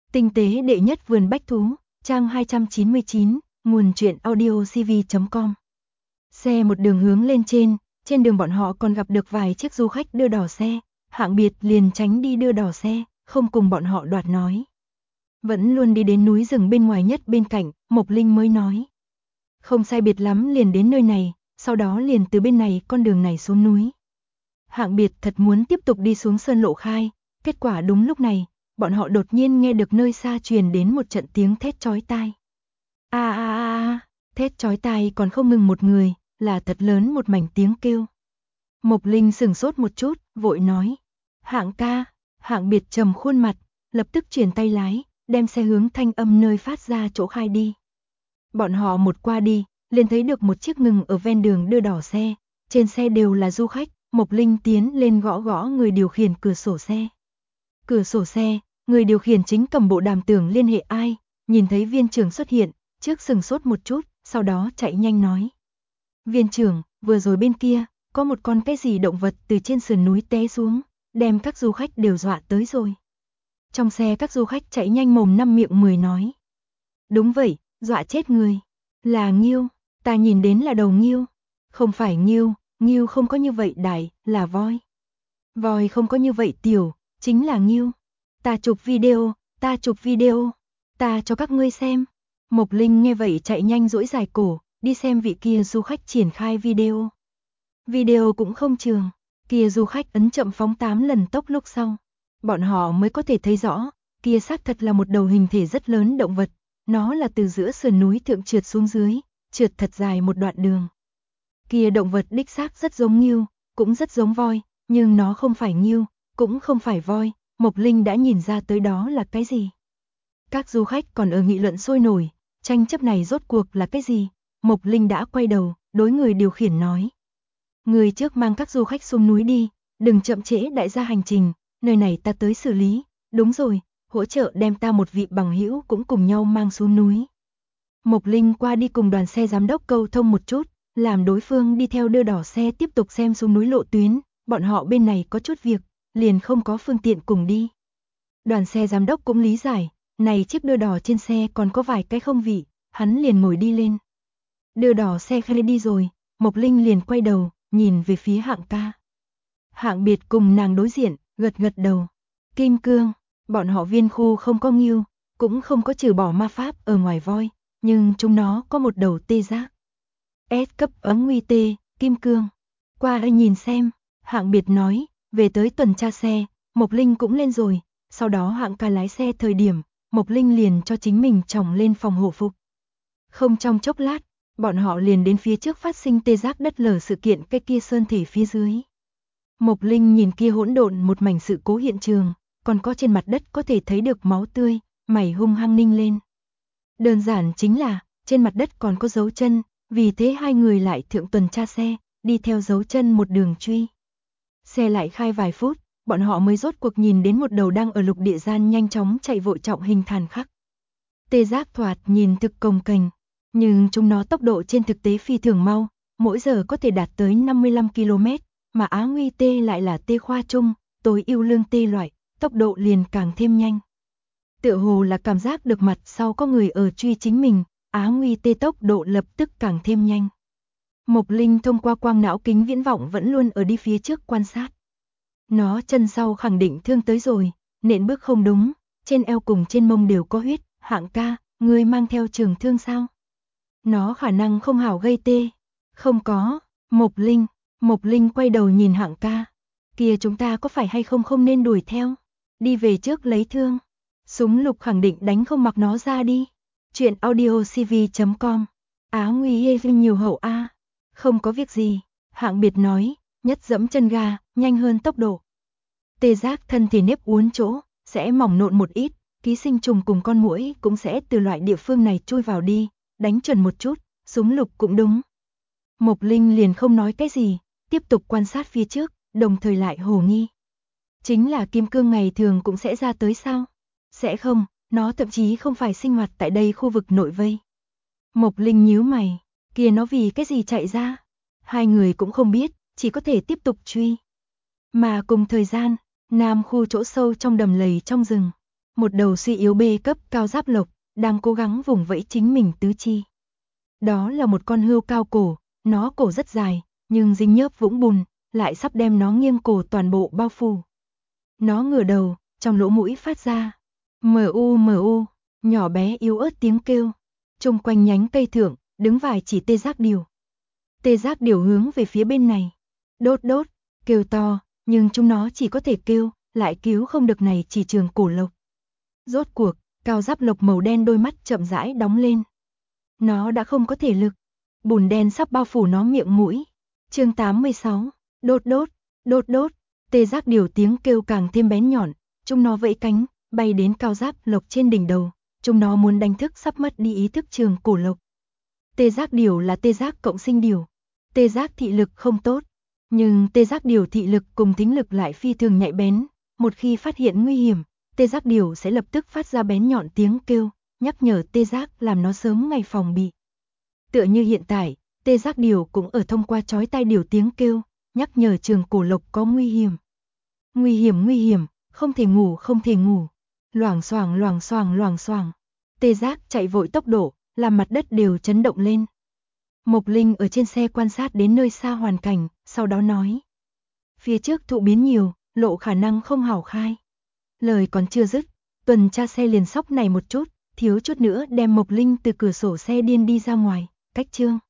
Tinh tế đệ nhất vườn bách thú, trang 299, nguồn truyện audiocv.com. Xe một đường hướng lên trên đường bọn họ còn gặp được vài chiếc du khách đưa đò xe, Hạng Biệt liền tránh đi đưa đò xe, không cùng bọn họ đoạt nói. Vẫn luôn đi đến núi rừng bên ngoài nhất bên cạnh, Mộc Linh mới nói. Không sai biệt lắm liền đến nơi này, sau đó liền từ bên này con đường này xuống núi. Hạng Biệt thật muốn tiếp tục đi xuống sơn lộ khai, kết quả đúng lúc này, bọn họ đột nhiên nghe được nơi xa truyền đến một trận tiếng thét chói tai. Thét chói tai còn không ngừng một người, là thật lớn một mảnh tiếng kêu. Mộc Linh sửng sốt một chút, vội nói. Hạng ca, Hạng Biệt trầm khuôn mặt, lập tức chuyển tay lái, đem xe hướng thanh âm nơi phát ra chỗ khai đi. Bọn họ một qua đi, liền thấy được một chiếc ngừng ở ven đường đưa đỏ xe, trên xe đều là du khách, Mộc Linh tiến lên gõ gõ người điều khiển cửa sổ xe. Cửa sổ xe, người điều khiển chính cầm bộ đàm tưởng liên hệ ai, nhìn thấy viên trưởng xuất hiện, trước sừng sốt một chút, sau đó chạy nhanh nói. Viên trưởng, vừa rồi bên kia, có một con cái gì động vật từ trên sườn núi té xuống, đem các du khách đều dọa tới rồi. Trong xe các du khách chạy nhanh mồm năm miệng mười nói. Đúng vậy, dọa chết người. Là nghêu, ta nhìn đến là đầu nghêu. Không phải nghêu, nghêu không có như vậy đại, là voi. Voi không có như vậy tiểu, chính là nghêu. Ta chụp video, ta cho các ngươi xem. Mộc Linh nghe vậy chạy nhanh duỗi dài cổ, đi xem vị kia du khách triển khai video. Video cũng không trường, kia du khách ấn chậm phóng 8 lần tốc lúc sau. Bọn họ mới có thể thấy rõ, kia xác thật là một đầu hình thể rất lớn động vật, nó là từ giữa sườn núi thượng trượt xuống dưới, trượt thật dài một đoạn đường. Kia động vật đích xác rất giống nghêu, cũng rất giống voi, nhưng nó không phải nghêu, cũng không phải voi, Mộc Linh đã nhìn ra tới đó là cái gì. Các du khách còn ở nghị luận sôi nổi, tranh chấp này rốt cuộc là cái gì, Mộc Linh đã quay đầu, đối người điều khiển nói. Người trước mang các du khách xuống núi đi, đừng chậm trễ đại gia hành trình, nơi này ta tới xử lý, đúng rồi, hỗ trợ đem ta một vị bằng hữu cũng cùng nhau mang xuống núi. Mộc Linh qua đi cùng đoàn xe giám đốc câu thông một chút, làm đối phương đi theo đưa đỏ xe tiếp tục xem xuống núi lộ tuyến, bọn họ bên này có chút việc, liền không có phương tiện cùng đi. Đoàn xe giám đốc cũng lý giải, này chiếc đưa đỏ trên xe còn có vài cái không vị, hắn liền ngồi đi lên. Đưa đỏ xe khai đi rồi, Mộc Linh liền quay đầu, nhìn về phía Hạng ca. Hạng Biệt cùng nàng đối diện, gật gật đầu. Kim Cương, bọn họ viên khu không có nghêu, cũng không có trừ bỏ ma pháp ở ngoài voi, nhưng chúng nó có một đầu tê giác. S cấp ấm nguy tê, Kim Cương. Qua đây nhìn xem, Hạng Biệt nói, về tới tuần tra xe, Mộc Linh cũng lên rồi, sau đó Hạng ca lái xe thời điểm, Mộc Linh liền cho chính mình tròng lên phòng hộ phục. Không trong chốc lát, bọn họ liền đến phía trước phát sinh tê giác đất lở sự kiện cái kia sơn thể phía dưới. Mộc Linh nhìn kia hỗn độn một mảnh sự cố hiện trường, còn có trên mặt đất có thể thấy được máu tươi, mày hung hăng ninh lên. Đơn giản chính là, trên mặt đất còn có dấu chân, vì thế hai người lại thượng tuần tra xe, đi theo dấu chân một đường truy. Xe lại khai vài phút, bọn họ mới rốt cuộc nhìn đến một đầu đang ở lục địa gian nhanh chóng chạy vội trọng hình thàn khắc. Tê giác thoạt nhìn thực cồng kềnh, nhưng chúng nó tốc độ trên thực tế phi thường mau, mỗi giờ có thể đạt tới 55 km, mà Á Nguy tê lại là tê khoa trung, tối ưu lương tê loại, tốc độ liền càng thêm nhanh. Tựa hồ là cảm giác được mặt sau có người ở truy chính mình, Á Nguy tê tốc độ lập tức càng thêm nhanh. Mộc Linh thông qua quang não kính viễn vọng vẫn luôn ở đi phía trước quan sát. Nó chân sau khẳng định thương tới rồi, nện bước không đúng, trên eo cùng trên mông đều có huyết, Hạng ca, ngươi mang theo trường thương sao? Nó khả năng không hảo gây tê. Không có, Mộc Linh quay đầu nhìn Hạng ca. Kìa chúng ta có phải hay không nên đuổi theo? Đi về trước lấy thương. Súng lục khẳng định đánh không mặc nó ra đi. Chuyện audiocv.com. Á Nguy nhiều hậu a. Không có việc gì, Hạng Biệt nói, nhất dẫm chân ga, nhanh hơn tốc độ. Tê giác thân thể nếp uốn chỗ, sẽ mỏng nộn một ít, ký sinh trùng cùng con muỗi cũng sẽ từ loại địa phương này chui vào đi, đánh chuẩn một chút, súng lục cũng đúng. Mộc Linh liền không nói cái gì, tiếp tục quan sát phía trước, đồng thời lại hồ nghi. Chính là Kim Cương ngày thường cũng sẽ ra tới sao? Sẽ không, nó thậm chí không phải sinh hoạt tại đây khu vực nội vây. Mộc Linh nhíu mày, kia nó vì cái gì chạy ra? Hai người cũng không biết, chỉ có thể tiếp tục truy. Mà cùng thời gian, nam khu chỗ sâu trong đầm lầy trong rừng, Một đầu suy yếu bê cấp cao giáp lộc, đang cố gắng vùng vẫy chính mình tứ chi. Đó là một con hươu cao cổ, nó cổ rất dài, nhưng dính nhớp vũng bùn, lại sắp đem nó nghiêng cổ toàn bộ bao phủ. Nó ngửa đầu, trong lỗ mũi phát ra mu, nhỏ bé yếu ớt tiếng kêu. Chung quanh nhánh cây thượng, đứng vài chỉ tê giác điểu. Tê giác điểu hướng về phía bên này. Đốt đốt, kêu to, nhưng chúng nó chỉ có thể kêu, lại cứu không được này chỉ trường cổ lộc. Rốt cuộc, cao giáp lộc màu đen đôi mắt chậm rãi đóng lên. Nó đã không có thể lực. Bùn đen sắp bao phủ nó miệng mũi. Chương 86, đốt đốt, đốt đốt. Tê giác điểu tiếng kêu càng thêm bén nhọn, chúng nó vẫy cánh, bay đến cao giáp lộc trên đỉnh đầu. Chúng nó muốn đánh thức sắp mất đi ý thức trường cổ lộc. Tê giác điểu là tê giác cộng sinh điểu. Tê giác thị lực không tốt, nhưng tê giác điểu thị lực cùng thính lực lại phi thường nhạy bén. Một khi phát hiện nguy hiểm, tê giác điểu sẽ lập tức phát ra bén nhọn tiếng kêu, nhắc nhở tê giác làm nó sớm ngày phòng bị. Tựa như hiện tại, tê giác điểu cũng ở thông qua chói tai điểu tiếng kêu, nhắc nhở trường cổ lộc có nguy hiểm. Nguy hiểm, không thể ngủ. Loảng xoảng. Tê giác chạy vội tốc độ, làm mặt đất đều chấn động lên. Mộc Linh ở trên xe quan sát đến nơi xa hoàn cảnh, sau đó nói. Phía trước thụ biến nhiều, lộ khả năng không hảo khai. Lời còn chưa dứt, tuần tra xe liền sóc này một chút, thiếu chút nữa đem Mộc Linh từ cửa sổ xe điên đi ra ngoài, cách chương.